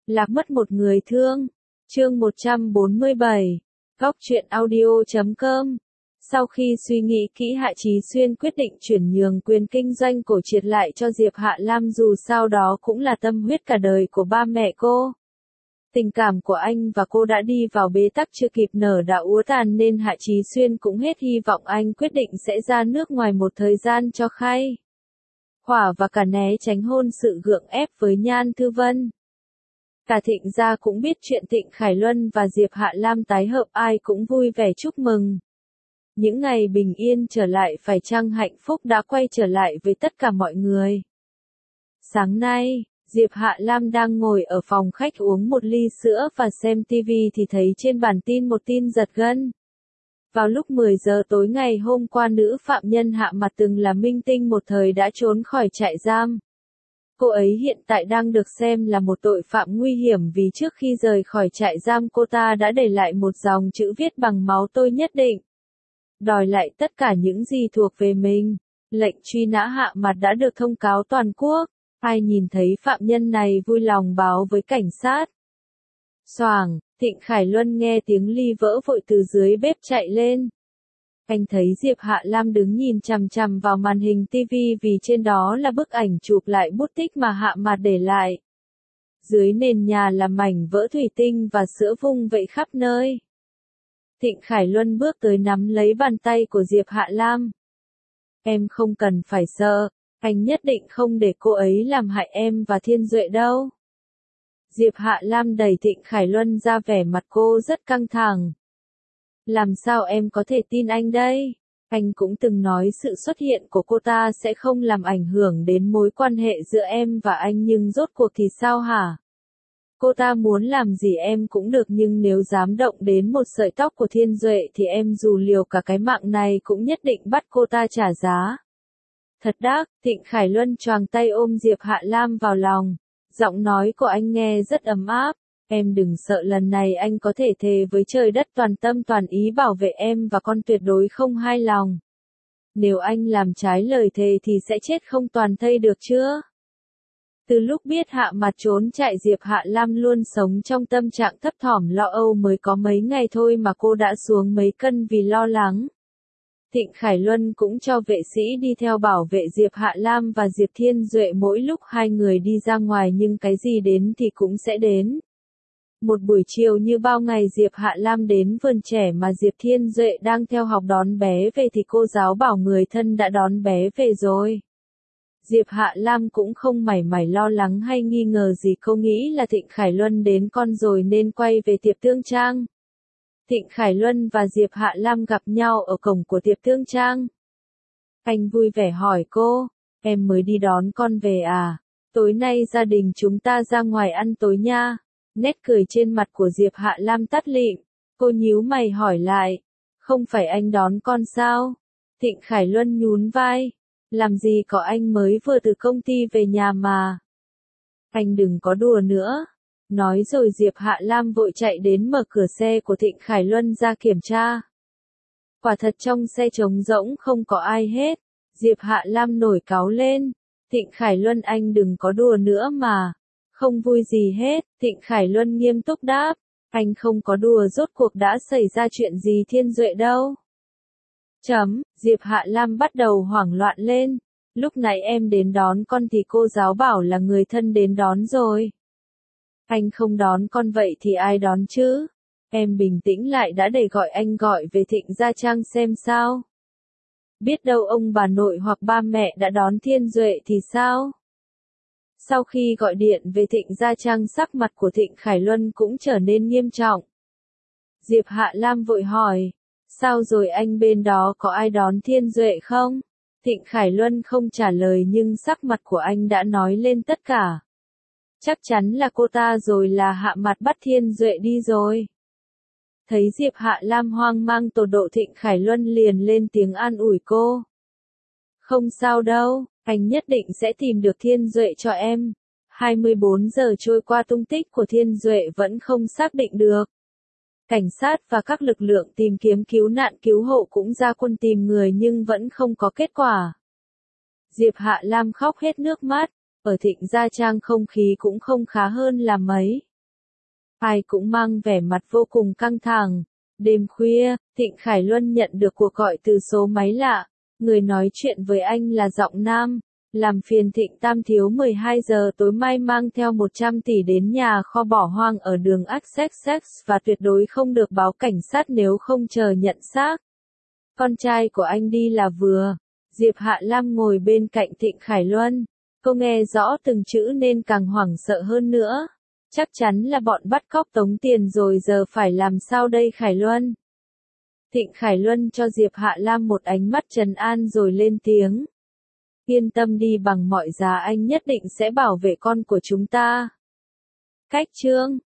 Lạc mất một người thương. Chương 147. Góc truyện audio.com. Sau khi suy nghĩ kỹ, Hạ Chí Xuyên quyết định chuyển nhượng quyền kinh doanh cổ Triệt lại cho Diệp Hạ Lam, dù sao đó cũng là tâm huyết cả đời của ba mẹ cô. Tình cảm của anh và cô đã đi vào bế tắc chưa kịp nở đã úa tàn, nên Hạ Chí Xuyên cũng hết hy vọng anh quyết định sẽ ra nước ngoài một thời gian cho khay khỏa và cả né tránh hôn sự gượng ép với Nhan Thư Vân. Cả Thịnh gia cũng biết chuyện Thịnh Khải Luân và Diệp Hạ Lam tái hợp, ai cũng vui vẻ chúc mừng. Những ngày bình yên trở lại, phải chăng hạnh phúc đã quay trở lại với tất cả mọi người. Sáng nay, Diệp Hạ Lam đang ngồi ở phòng khách uống một ly sữa và xem TV thì thấy trên bản tin một tin giật gân. Vào lúc 10 giờ tối ngày hôm qua, nữ phạm nhân Hạ Mặt từng là minh tinh một thời đã trốn khỏi trại giam. Cô ấy hiện tại đang được xem là một tội phạm nguy hiểm vì trước khi rời khỏi trại giam cô ta đã để lại một dòng chữ viết bằng máu tôi nhất định. Đòi lại tất cả những gì thuộc về mình. Lệnh truy nã Hạ Mặt đã được thông cáo toàn quốc. Ai nhìn thấy phạm nhân này vui lòng báo với cảnh sát. Xoàng, Thịnh Khải Luân nghe tiếng ly vỡ vội từ dưới bếp chạy lên. Anh thấy Diệp Hạ Lam đứng nhìn chằm chằm vào màn hình TV vì trên đó là bức ảnh chụp lại bút tích mà Hạ Mặt để lại. Dưới nền nhà là mảnh vỡ thủy tinh và sữa vung vẩy khắp nơi. Thịnh Khải Luân bước tới nắm lấy bàn tay của Diệp Hạ Lam. Em không cần phải sợ, anh nhất định không để cô ấy làm hại em và Thiên Duệ đâu. Diệp Hạ Lam đẩy Thịnh Khải Luân ra, vẻ mặt cô rất căng thẳng. Làm sao em có thể tin anh đây? Anh cũng từng nói sự xuất hiện của cô ta sẽ không làm ảnh hưởng đến mối quan hệ giữa em và anh, nhưng rốt cuộc thì sao hả? Cô ta muốn làm gì em cũng được, nhưng nếu dám động đến một sợi tóc của Thiên Duệ thì em dù liều cả cái mạng này cũng nhất định bắt cô ta trả giá. Thật đắc, Thịnh Khải Luân choàng tay ôm Diệp Hạ Lam vào lòng. Giọng nói của anh nghe rất ấm áp. Em đừng sợ, lần này anh có thể thề với trời đất toàn tâm toàn ý bảo vệ em và con, tuyệt đối không hai lòng. Nếu anh làm trái lời thề thì sẽ chết không toàn thây, được chưa? Từ lúc biết Hạ Mặt trốn chạy, Diệp Hạ Lam luôn sống trong tâm trạng thấp thỏm lo âu, mới có mấy ngày thôi mà cô đã xuống mấy cân vì lo lắng. Thịnh Khải Luân cũng cho vệ sĩ đi theo bảo vệ Diệp Hạ Lam và Diệp Thiên Duệ mỗi lúc hai người đi ra ngoài, nhưng cái gì đến thì cũng sẽ đến. Một buổi chiều như bao ngày, Diệp Hạ Lam đến vườn trẻ mà Diệp Thiên Duệ đang theo học đón bé về thì cô giáo bảo người thân đã đón bé về rồi. Diệp Hạ Lam cũng không mảy may lo lắng hay nghi ngờ gì, cô nghĩ là Thịnh Khải Luân đến con rồi nên quay về tiệm Tương Trang. Thịnh Khải Luân và Diệp Hạ Lam gặp nhau ở cổng của tiệm Tương Trang. Anh vui vẻ hỏi cô, em mới đi đón con về à? Tối nay gia đình chúng ta ra ngoài ăn tối nha. Nét cười trên mặt của Diệp Hạ Lam tắt lịm. Cô nhíu mày hỏi lại, không phải anh đón con sao? Thịnh Khải Luân nhún vai, làm gì có, anh mới vừa từ công ty về nhà mà. Anh đừng có đùa nữa. Nói rồi Diệp Hạ Lam vội chạy đến mở cửa xe của Thịnh Khải Luân ra kiểm tra. Quả thật trong xe trống rỗng không có ai hết. Diệp Hạ Lam nổi cáu lên. Thịnh Khải Luân, anh đừng có đùa nữa mà. Không vui gì hết. Thịnh Khải Luân nghiêm túc đáp. Anh không có đùa, rốt cuộc đã xảy ra chuyện gì Thiên Duệ đâu? Diệp Hạ Lam bắt đầu hoảng loạn lên. Lúc nãy em đến đón con thì cô giáo bảo là người thân đến đón rồi. Anh không đón con, vậy thì ai đón chứ? Em bình tĩnh lại đã, để gọi anh gọi về Thịnh Gia Trang xem sao. Biết đâu ông bà nội hoặc ba mẹ đã đón Thiên Duệ thì sao? Sau khi gọi điện về Thịnh Gia Trang, sắc mặt của Thịnh Khải Luân cũng trở nên nghiêm trọng. Diệp Hạ Lam vội hỏi, sao rồi anh, bên đó có ai đón Thiên Duệ không? Thịnh Khải Luân không trả lời, nhưng sắc mặt của anh đã nói lên tất cả. Chắc chắn là cô ta rồi, là Hạ Mặt bắt Thiên Duệ đi rồi. Thấy Diệp Hạ Lam hoang mang tột độ, Thịnh Khải Luân liền lên tiếng an ủi cô. Không sao đâu, anh nhất định sẽ tìm được Thiên Duệ cho em. 24 giờ trôi qua, tung tích của Thiên Duệ vẫn không xác định được. Cảnh sát và các lực lượng tìm kiếm cứu nạn cứu hộ cũng ra quân tìm người nhưng vẫn không có kết quả. Diệp Hạ Lam khóc hết nước mắt. Ở Thịnh Gia Trang không khí cũng không khá hơn là mấy. Ai cũng mang vẻ mặt vô cùng căng thẳng. Đêm khuya, Thịnh Khải Luân nhận được cuộc gọi từ số máy lạ. Người nói chuyện với anh là giọng nam. Làm phiền Thịnh Tam thiếu 12 giờ tối mai mang theo 100 tỷ đến nhà kho bỏ hoang ở đường Essex và tuyệt đối không được báo cảnh sát nếu không chờ nhận xác. Con trai của anh đi là vừa. Diệp Hạ Lam ngồi bên cạnh Thịnh Khải Luân. Cô nghe rõ từng chữ nên càng hoảng sợ hơn nữa. Chắc chắn là bọn bắt cóc tống tiền rồi, giờ phải làm sao đây Khải Luân? Thịnh Khải Luân cho Diệp Hạ Lam một ánh mắt trấn an rồi lên tiếng. Yên tâm đi, bằng mọi giá anh nhất định sẽ bảo vệ con của chúng ta. Cách chương